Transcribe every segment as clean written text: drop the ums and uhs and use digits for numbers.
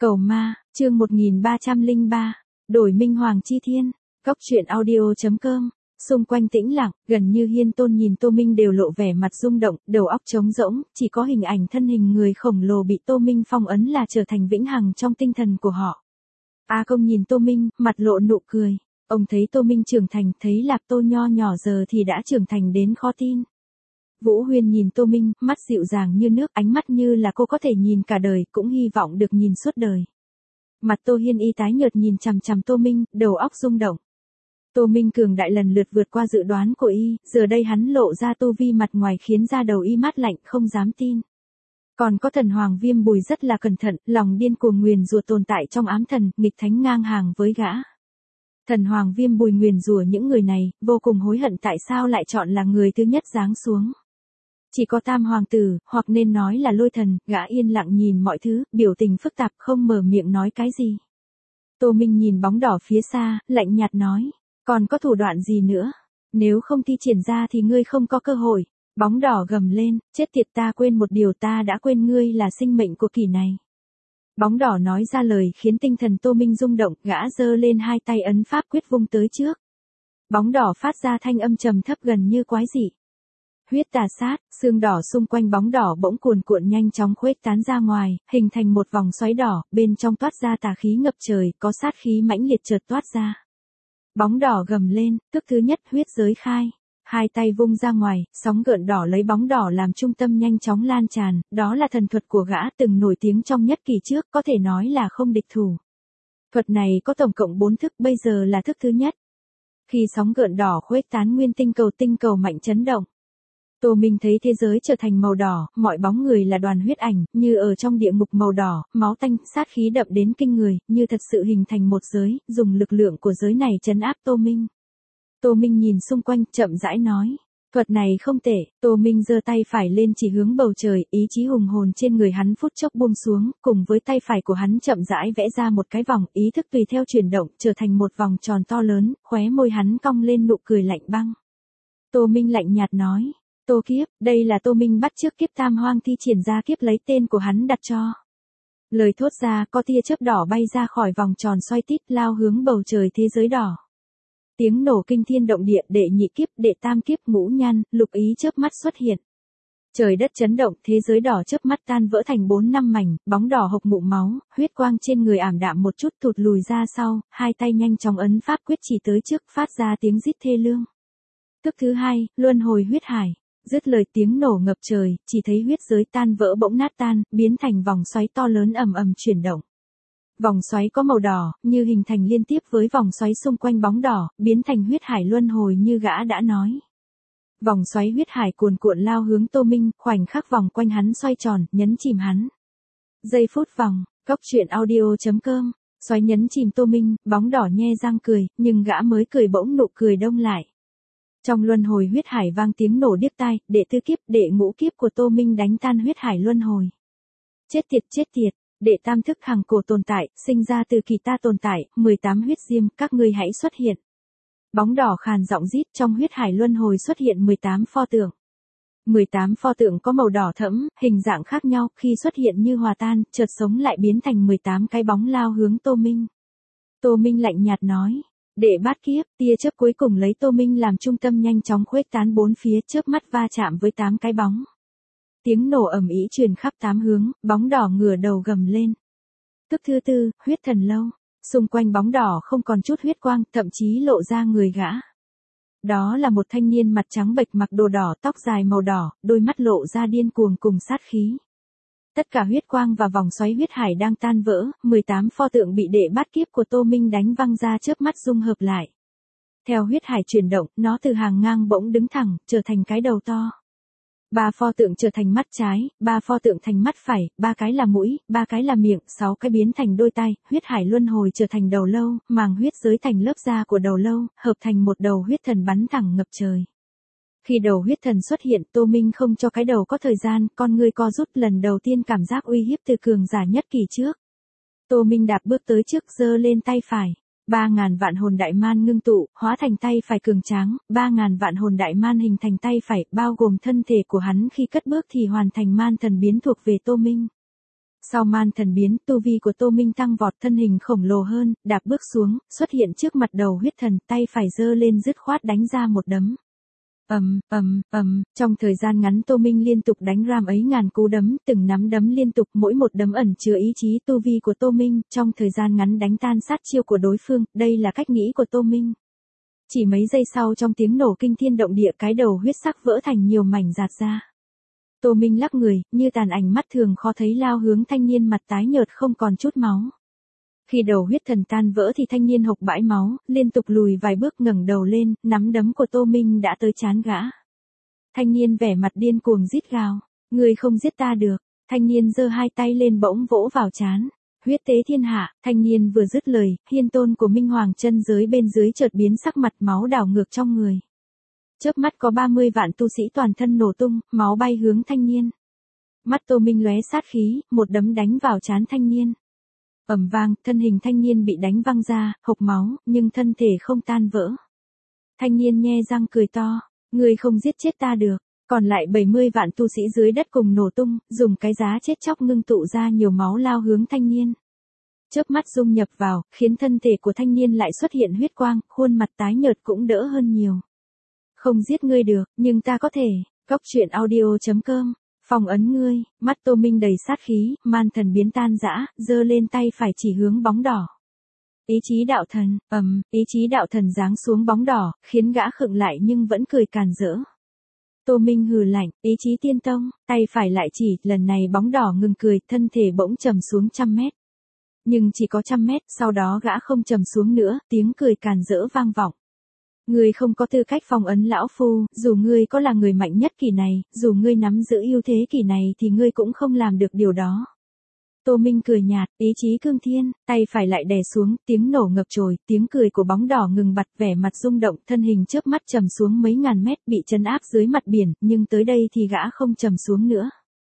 Cầu ma, chương 1303, đổi minh hoàng chi thiên, góc truyện audio.com. Xung quanh tĩnh lặng, gần như Hiên Tôn nhìn Tô Minh đều lộ vẻ mặt rung động, đầu óc trống rỗng, chỉ có hình ảnh thân hình người khổng lồ bị Tô Minh phong ấn là trở thành vĩnh hằng trong tinh thần của họ. A Công nhìn Tô Minh, mặt lộ nụ cười. Ông thấy Tô Minh trưởng thành, thấy Lạp Tô nho nhỏ giờ thì đã trưởng thành đến khó tin. Vũ Huyên nhìn Tô Minh, mắt dịu dàng như nước, ánh mắt như là cô có thể nhìn cả đời, cũng hy vọng được nhìn suốt đời. Mặt Tô Hiên Y tái nhợt nhìn chằm chằm Tô Minh, đầu óc rung động. Tô Minh cường đại lần lượt vượt qua dự đoán của y, giờ đây hắn lộ ra tu vi mặt ngoài khiến da đầu y mát lạnh không dám tin. Còn có thần Hoàng Viêm Bùi rất là cẩn thận, lòng điên cuồng nguyền rủa tồn tại trong ám thần, nghịch thánh ngang hàng với gã. Thần Hoàng Viêm Bùi nguyền rủa những người này, vô cùng hối hận tại sao lại chọn là người thứ nhất giáng xuống. Chỉ có Tam Hoàng tử, hoặc nên nói là Lôi Thần, gã yên lặng nhìn mọi thứ, biểu tình phức tạp không mở miệng nói cái gì. Tô Minh nhìn bóng đỏ phía xa, lạnh nhạt nói, còn có thủ đoạn gì nữa? Nếu không thi triển ra thì ngươi không có cơ hội. Bóng đỏ gầm lên, chết tiệt, ta quên một điều, ta đã quên ngươi là sinh mệnh của kỷ này. Bóng đỏ nói ra lời khiến tinh thần Tô Minh rung động, gã giơ lên hai tay ấn pháp quyết vung tới trước. Bóng đỏ phát ra thanh âm trầm thấp gần như quái dị. Huyết tà sát, xương đỏ xung quanh bóng đỏ bỗng cuồn cuộn nhanh chóng khuếch tán ra ngoài, hình thành một vòng xoáy đỏ, bên trong toát ra tà khí ngập trời, có sát khí mãnh liệt chợt toát ra. Bóng đỏ gầm lên, tức thứ nhất huyết giới khai. Hai tay vung ra ngoài, sóng gợn đỏ lấy bóng đỏ làm trung tâm nhanh chóng lan tràn, đó là thần thuật của gã từng nổi tiếng trong nhất kỳ trước, có thể nói là không địch thủ. Thuật này có tổng cộng 4 thức, bây giờ là thức thứ nhất. Khi sóng gợn đỏ khuếch tán nguyên tinh cầu mạnh chấn động. Tô Minh thấy thế giới trở thành màu đỏ, mọi bóng người là đoàn huyết ảnh, như ở trong địa ngục màu đỏ, máu tanh, sát khí đậm đến kinh người, như thật sự hình thành một giới, dùng lực lượng của giới này trấn áp Tô Minh. Tô Minh nhìn xung quanh, chậm rãi nói, thuật này không tệ. Tô Minh giơ tay phải lên chỉ hướng bầu trời, ý chí hùng hồn trên người hắn phút chốc buông xuống, cùng với tay phải của hắn chậm rãi vẽ ra một cái vòng, ý thức tùy theo chuyển động, trở thành một vòng tròn to lớn, khóe môi hắn cong lên nụ cười lạnh băng. Tô Minh lạnh nhạt nói, Tô Kiếp, đây là Tô Minh bắt chước kiếp tam hoang thi triển ra kiếp lấy tên của hắn đặt cho. Lời thốt ra, có tia chớp đỏ bay ra khỏi vòng tròn xoay tít, lao hướng bầu trời thế giới đỏ. Tiếng nổ kinh thiên động địa, đệ nhị kiếp, đệ tam kiếp, ngũ nhan, lục ý chớp mắt xuất hiện. Trời đất chấn động, thế giới đỏ chớp mắt tan vỡ thành 4-5 mảnh, bóng đỏ hộc mụ máu, huyết quang trên người ảm đạm một chút thụt lùi ra sau, hai tay nhanh chóng ấn pháp quyết chỉ tới trước, phát ra tiếng rít thê lương. Thức thứ hai, luân hồi huyết hải. Dứt lời tiếng nổ ngập trời, chỉ thấy huyết giới tan vỡ bỗng nát tan, biến thành vòng xoáy to lớn ầm ầm chuyển động. Vòng xoáy có màu đỏ, như hình thành liên tiếp với vòng xoáy xung quanh bóng đỏ, biến thành huyết hải luân hồi như gã đã nói. Vòng xoáy huyết hải cuồn cuộn lao hướng Tô Minh, khoảnh khắc vòng quanh hắn xoay tròn, nhấn chìm hắn. Giây phút vòng, góc truyện audio.com, xoáy nhấn chìm Tô Minh, bóng đỏ nhe răng cười, nhưng gã mới cười bỗng nụ cười đông lại. Trong luân hồi huyết hải vang tiếng nổ điếc tai, đệ tứ kiếp, đệ ngũ kiếp của Tô Minh đánh tan huyết hải luân hồi. Chết tiệt, đệ tam thức hằng cổ tồn tại, sinh ra từ kỳ ta tồn tại, 18 huyết diêm, các ngươi hãy xuất hiện. Bóng đỏ khàn giọng rít, trong huyết hải luân hồi xuất hiện 18 pho tượng. 18 pho tượng có màu đỏ thẫm, hình dạng khác nhau, khi xuất hiện như hòa tan, chợt sống lại biến thành 18 cái bóng lao hướng Tô Minh. Tô Minh lạnh nhạt nói, đệ bát kiếp, tia chớp cuối cùng lấy Tô Minh làm trung tâm nhanh chóng khuếch tán bốn phía, chớp mắt va chạm với 8 cái bóng. Tiếng nổ ầm ĩ truyền khắp 8 hướng, bóng đỏ ngửa đầu gầm lên. Thức thứ tư, huyết thần lâu. Xung quanh bóng đỏ không còn chút huyết quang, thậm chí lộ ra người gã. Đó là một thanh niên mặt trắng bệch mặc đồ đỏ, tóc dài màu đỏ, đôi mắt lộ ra điên cuồng cùng sát khí. Tất cả huyết quang và vòng xoáy huyết hải đang tan vỡ, 18 pho tượng bị đệ bát kiếp của Tô Minh đánh văng ra chớp mắt dung hợp lại. Theo huyết hải chuyển động, nó từ hàng ngang bỗng đứng thẳng, trở thành cái đầu to. 3 pho tượng trở thành mắt trái, 3 pho tượng thành mắt phải, 3 cái là mũi, 3 cái là miệng, 6 cái biến thành đôi tai, huyết hải luân hồi trở thành đầu lâu, màng huyết giới thành lớp da của đầu lâu, hợp thành một đầu huyết thần bắn thẳng ngập trời. Khi đầu huyết thần xuất hiện, Tô Minh không cho cái đầu có thời gian, con ngươi co rút, lần đầu tiên cảm giác uy hiếp từ cường giả nhất kỳ trước. Tô Minh đạp bước tới trước, giơ lên tay phải. 3.000 vạn hồn đại man ngưng tụ, hóa thành tay phải cường tráng, 3.000 vạn hồn đại man hình thành tay phải, bao gồm thân thể của hắn khi cất bước thì hoàn thành man thần biến thuộc về Tô Minh. Sau man thần biến, tu vi của Tô Minh tăng vọt, thân hình khổng lồ hơn, đạp bước xuống, xuất hiện trước mặt đầu huyết thần, tay phải giơ lên dứt khoát đánh ra một đấm. Trong thời gian ngắn Tô Minh liên tục đánh ra mấy ngàn cú đấm, từng nắm đấm liên tục, mỗi một đấm ẩn chứa ý chí tu vi của Tô Minh, trong thời gian ngắn đánh tan sát chiêu của đối phương, đây là cách nghĩ của Tô Minh. Chỉ mấy giây sau trong tiếng nổ kinh thiên động địa, cái đầu huyết sắc vỡ thành nhiều mảnh rạt ra. Tô Minh lắc người, như tàn ảnh mắt thường khó thấy lao hướng thanh niên mặt tái nhợt không còn chút máu. Khi đầu huyết thần tan vỡ thì thanh niên hộc bãi máu, liên tục lùi vài bước ngẩng đầu lên, nắm đấm của Tô Minh đã tới trán gã. Thanh niên vẻ mặt điên cuồng rít gào, ngươi không giết ta được. Thanh niên giơ hai tay lên bỗng vỗ vào trán. Huyết tế thiên hạ, thanh niên vừa dứt lời, hiên tôn của Minh Hoàng chân giới bên dưới chợt biến sắc mặt, máu đảo ngược trong người. Chớp mắt có 30 vạn tu sĩ toàn thân nổ tung, máu bay hướng thanh niên. Mắt Tô Minh lóe sát khí, một đấm đánh vào trán thanh niên. Ầm vang, thân hình thanh niên bị đánh văng ra, hộc máu, nhưng thân thể không tan vỡ. Thanh niên nhe răng cười to, ngươi không giết chết ta được. Còn lại 70 vạn tu sĩ dưới đất cùng nổ tung, dùng cái giá chết chóc ngưng tụ ra nhiều máu lao hướng thanh niên. Chớp mắt dung nhập vào, khiến thân thể của thanh niên lại xuất hiện huyết quang, khuôn mặt tái nhợt cũng đỡ hơn nhiều. Không giết ngươi được, nhưng ta có thể. Cốc truyện audio.com. Phong ấn ngươi, mắt Tô Minh đầy sát khí, man thần biến tan rã, giơ lên tay phải chỉ hướng bóng đỏ. Ý chí đạo thần, ý chí đạo thần giáng xuống bóng đỏ, khiến gã khựng lại nhưng vẫn cười càn rỡ. Tô Minh hừ lạnh, ý chí tiên tông, tay phải lại chỉ, lần này bóng đỏ ngừng cười, thân thể bỗng trầm xuống 100 mét. Nhưng chỉ có 100 mét, sau đó gã không trầm xuống nữa, tiếng cười càn rỡ vang vọng. Ngươi không có tư cách phong ấn lão phu, dù ngươi có là người mạnh nhất kỳ này, dù ngươi nắm giữ ưu thế kỳ này thì ngươi cũng không làm được điều đó. Tô Minh cười nhạt, ý chí cương thiên, tay phải lại đè xuống, tiếng nổ ngập trời, tiếng cười của bóng đỏ ngừng bặt, vẻ mặt rung động, thân hình chớp mắt trầm xuống mấy ngàn mét, bị trấn áp dưới mặt biển, nhưng tới đây thì gã không trầm xuống nữa.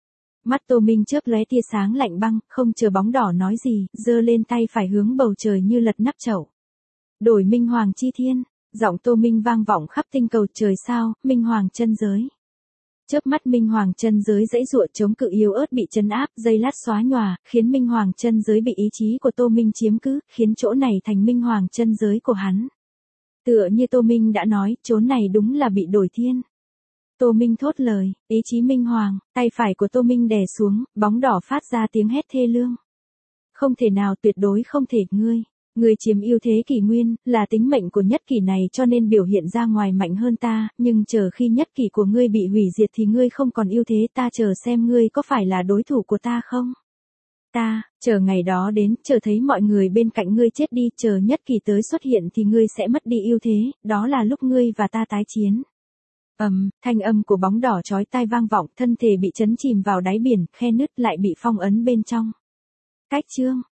Mắt Tô Minh chớp lóe tia sáng lạnh băng, không chờ bóng đỏ nói gì, giơ lên tay phải hướng bầu trời như lật nắp chậu. Đổi Minh Hoàng chi thiên, giọng Tô Minh vang vọng khắp tinh cầu trời sao, Minh Hoàng chân giới. Chớp mắt Minh Hoàng chân giới dãy dụa chống cự yếu ớt bị trấn áp, giây lát xóa nhòa, khiến Minh Hoàng chân giới bị ý chí của Tô Minh chiếm cứ, khiến chỗ này thành Minh Hoàng chân giới của hắn. Tựa như Tô Minh đã nói, chốn này đúng là bị đổi thiên. Tô Minh thốt lời, ý chí Minh Hoàng, tay phải của Tô Minh đè xuống, bóng đỏ phát ra tiếng hét thê lương. Không thể nào, tuyệt đối không thể, ngươi chiếm ưu thế kỷ nguyên, là tính mệnh của nhất kỷ này cho nên biểu hiện ra ngoài mạnh hơn ta, nhưng chờ khi nhất kỷ của ngươi bị hủy diệt thì ngươi không còn ưu thế, ta chờ xem ngươi có phải là đối thủ của ta không. Ta, chờ ngày đó đến, chờ thấy mọi người bên cạnh ngươi chết đi, chờ nhất kỷ tới xuất hiện thì ngươi sẽ mất đi ưu thế, đó là lúc ngươi và ta tái chiến. Thanh âm của bóng đỏ chói tai vang vọng, thân thể bị chấn chìm vào đáy biển, khe nứt lại bị phong ấn bên trong. Cách chương